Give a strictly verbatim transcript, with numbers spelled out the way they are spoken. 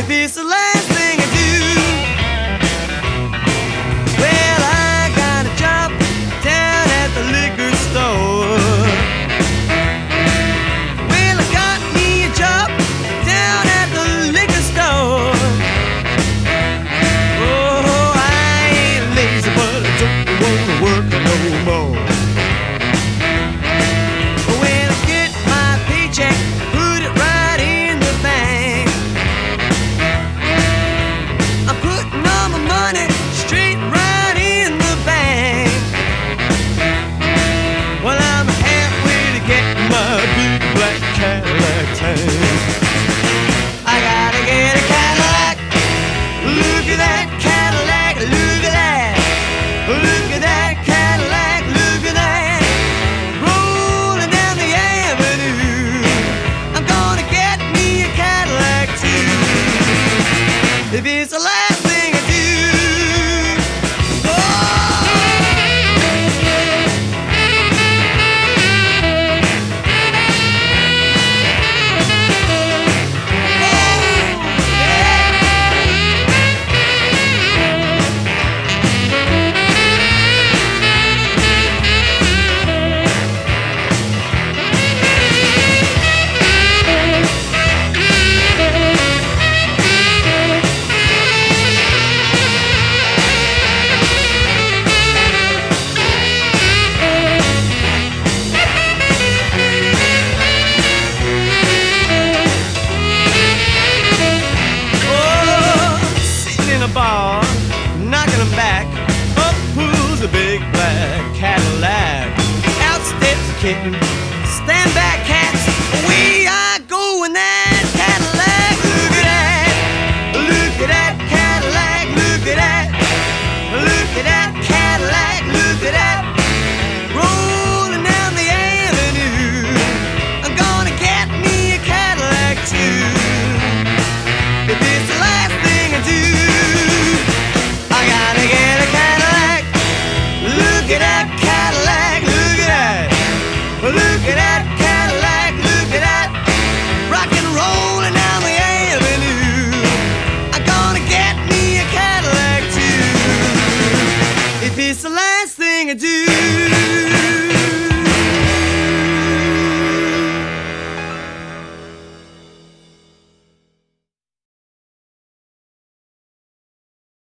If it's the last thing I do, well, I got a job down at the liquor store. Well, I got me a job down at the liquor store. Oh, I ain't lazy, but I don't wanna work no more. When I get my paycheck, put it right in the bank. I'm putting all my money straight right in the bank. Well, I'm halfway to get my big black Cadillac tank. I gotta get a Cadillac. Look at that Cadillac. Look at that. Look at that Cadillac. Look at that. Rolling down the avenue. I'm gonna get me a Cadillac too. If it's the last thing I do. Bar, knocking them back. Up pulls a big black Cadillac. Out steps a kitten